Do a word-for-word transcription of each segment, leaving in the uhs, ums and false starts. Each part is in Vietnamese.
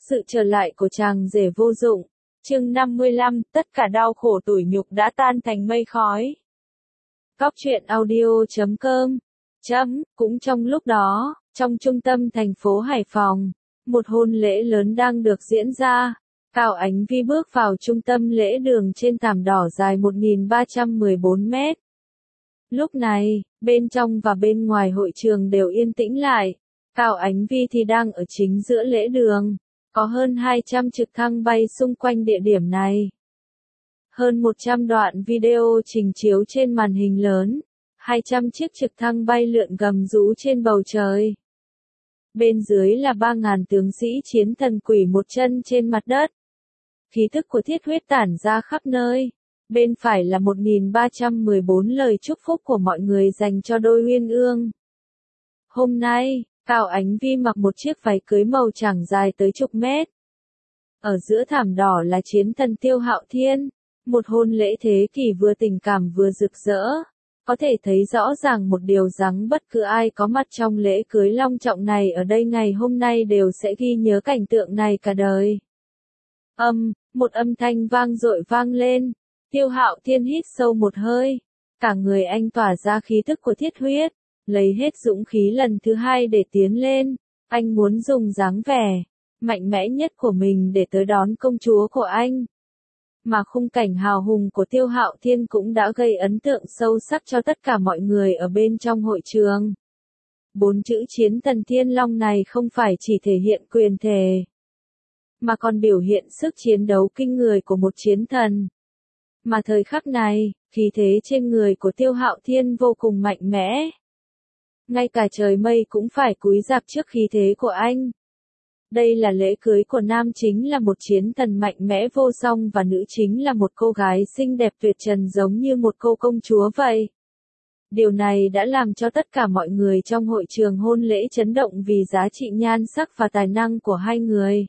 Sự trở lại của chàng rể vô dụng. Chương năm mươi lăm, tất cả đau khổ tủi nhục đã tan thành mây khói. Góc truyện audio chấm com. Chấm, cũng trong lúc đó, trong trung tâm thành phố Hải Phòng, một hôn lễ lớn đang được diễn ra. Cao Ánh Vi bước vào trung tâm lễ đường trên thảm đỏ dài một nghìn ba trăm mười bốn mét. Lúc này, bên trong và bên ngoài hội trường đều yên tĩnh lại. Cao Ánh Vi thì đang ở chính giữa lễ đường. Có hơn hai trăm trực thăng bay xung quanh địa điểm này. Hơn một trăm đoạn video trình chiếu trên màn hình lớn. hai trăm chiếc trực thăng bay lượn gầm rú trên bầu trời. Bên dưới là ba nghìn tướng sĩ chiến thần quỷ một chân trên mặt đất. Khí thức của thiết huyết tản ra khắp nơi. Bên phải là một nghìn ba trăm mười bốn lời chúc phúc của mọi người dành cho đôi uyên ương. Hôm nay, Cao Ánh Vi mặc một chiếc váy cưới màu trắng dài tới chục mét. Ở giữa thảm đỏ là chiến thần Tiêu Hạo Thiên. Một hôn lễ thế kỷ vừa tình cảm vừa rực rỡ. Có thể thấy rõ ràng một điều rằng bất cứ ai có mặt trong lễ cưới long trọng này ở đây ngày hôm nay đều sẽ ghi nhớ cảnh tượng này cả đời. Âm, một âm thanh vang dội vang lên. Tiêu Hạo Thiên hít sâu một hơi. Cả người anh tỏa ra khí thức của thiết huyết. Lấy hết dũng khí lần thứ hai để tiến lên. Anh muốn dùng dáng vẻ mạnh mẽ nhất của mình để tới đón công chúa của anh. Mà khung cảnh hào hùng của Tiêu Hạo Thiên cũng đã gây ấn tượng sâu sắc cho tất cả mọi người ở bên trong hội trường. Bốn chữ chiến thần Thiên Long này không phải chỉ thể hiện quyền thể, mà còn biểu hiện sức chiến đấu kinh người của một chiến thần. Mà thời khắc này, khí thế trên người của Tiêu Hạo Thiên vô cùng mạnh mẽ. Ngay cả trời mây cũng phải cúi rạp trước khí thế của anh. Đây là lễ cưới của nam chính là một chiến thần mạnh mẽ vô song và nữ chính là một cô gái xinh đẹp tuyệt trần giống như một cô công chúa vậy. Điều này đã làm cho tất cả mọi người trong hội trường hôn lễ chấn động vì giá trị nhan sắc và tài năng của hai người.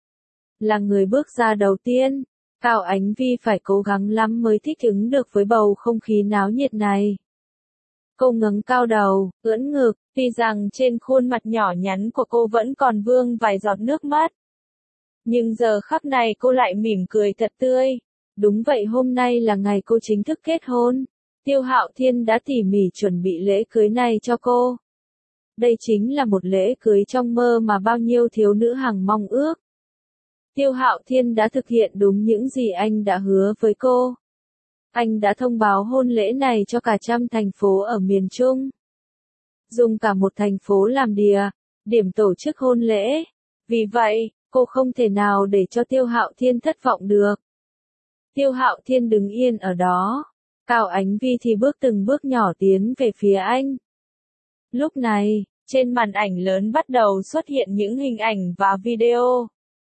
Là người bước ra đầu tiên, Cao Ánh Vi phải cố gắng lắm mới thích ứng được với bầu không khí náo nhiệt này. Cô ngẩng cao đầu, ưỡn ngực, tuy rằng trên khuôn mặt nhỏ nhắn của cô vẫn còn vương vài giọt nước mắt. Nhưng giờ khắc này cô lại mỉm cười thật tươi. Đúng vậy, hôm nay là ngày cô chính thức kết hôn. Tiêu Hạo Thiên đã tỉ mỉ chuẩn bị lễ cưới này cho cô. Đây chính là một lễ cưới trong mơ mà bao nhiêu thiếu nữ hằng mong ước. Tiêu Hạo Thiên đã thực hiện đúng những gì anh đã hứa với cô. Anh đã thông báo hôn lễ này cho cả trăm thành phố ở miền Trung. Dùng cả một thành phố làm địa, điểm tổ chức hôn lễ. Vì vậy, cô không thể nào để cho Tiêu Hạo Thiên thất vọng được. Tiêu Hạo Thiên đứng yên ở đó. Cao Ánh Vi thì bước từng bước nhỏ tiến về phía anh. Lúc này, trên màn ảnh lớn bắt đầu xuất hiện những hình ảnh và video.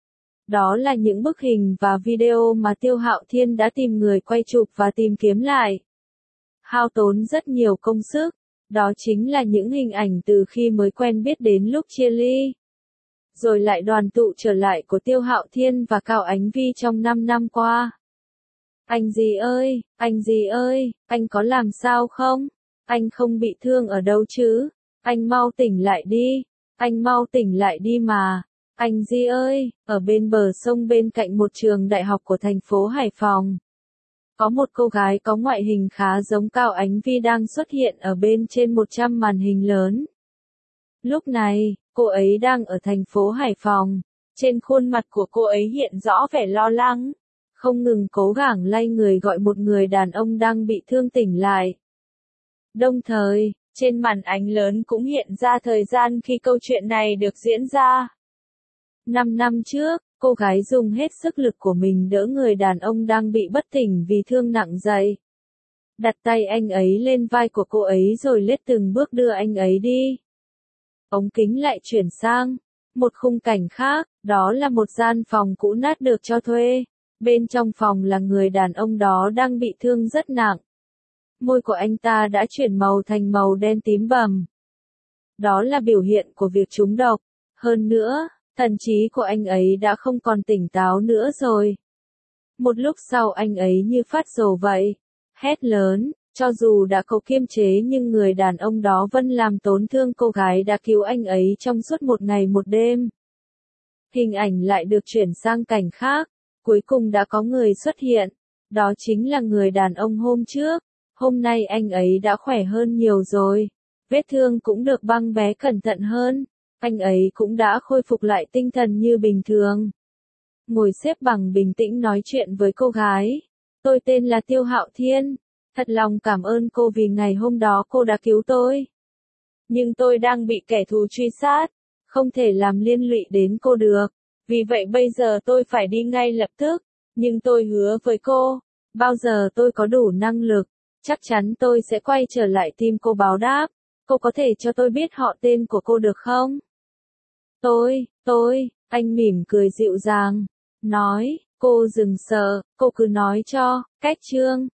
Đó là những bức hình và video mà Tiêu Hạo Thiên đã tìm người quay chụp và tìm kiếm lại. Hao tốn rất nhiều công sức. Đó chính là những hình ảnh từ khi mới quen biết đến lúc chia ly. Rồi lại đoàn tụ trở lại của Tiêu Hạo Thiên và Cao Ánh Vi trong năm năm qua. Anh gì ơi, anh gì ơi, anh có làm sao không? Anh không bị thương ở đâu chứ? Anh mau tỉnh lại đi. Anh mau tỉnh lại đi mà. Anh Di ơi, ở bên bờ sông bên cạnh một trường đại học của thành phố Hải Phòng. Có một cô gái có ngoại hình khá giống Cao Ánh Vi đang xuất hiện ở bên trên một trăm màn hình lớn. Lúc này, cô ấy đang ở thành phố Hải Phòng. Trên khuôn mặt của cô ấy hiện rõ vẻ lo lắng. Không ngừng cố gắng lay người gọi một người đàn ông đang bị thương tỉnh lại. Đồng thời, trên màn ảnh lớn cũng hiện ra thời gian khi câu chuyện này được diễn ra. Năm năm trước, cô gái dùng hết sức lực của mình đỡ người đàn ông đang bị bất tỉnh vì thương nặng dậy. Đặt tay anh ấy lên vai của cô ấy rồi lết từng bước đưa anh ấy đi. Ống kính lại chuyển sang một khung cảnh khác, đó là một gian phòng cũ nát được cho thuê. Bên trong phòng là người đàn ông đó đang bị thương rất nặng. Môi của anh ta đã chuyển màu thành màu đen tím bầm. Đó là biểu hiện của việc trúng độc. Hơn nữa, thần trí của anh ấy đã không còn tỉnh táo nữa rồi. Một lúc sau anh ấy như phát rồ vậy. Hét lớn, cho dù đã cố kiềm chế nhưng người đàn ông đó vẫn làm tổn thương cô gái đã cứu anh ấy trong suốt một ngày một đêm. Hình ảnh lại được chuyển sang cảnh khác. Cuối cùng đã có người xuất hiện. Đó chính là người đàn ông hôm trước. Hôm nay anh ấy đã khỏe hơn nhiều rồi. Vết thương cũng được băng bó cẩn thận hơn. Anh ấy cũng đã khôi phục lại tinh thần như bình thường. Ngồi xếp bằng bình tĩnh nói chuyện với cô gái. Tôi tên là Tiêu Hạo Thiên. Thật lòng cảm ơn cô vì ngày hôm đó cô đã cứu tôi. Nhưng tôi đang bị kẻ thù truy sát. Không thể làm liên lụy đến cô được. Vì vậy bây giờ tôi phải đi ngay lập tức. Nhưng tôi hứa với cô. Bao giờ tôi có đủ năng lực. Chắc chắn tôi sẽ quay trở lại tìm cô báo đáp. Cô có thể cho tôi biết họ tên của cô được không? Tôi, tôi, anh mỉm cười dịu dàng. Nói, cô đừng sợ, cô cứ nói cho, cách chương.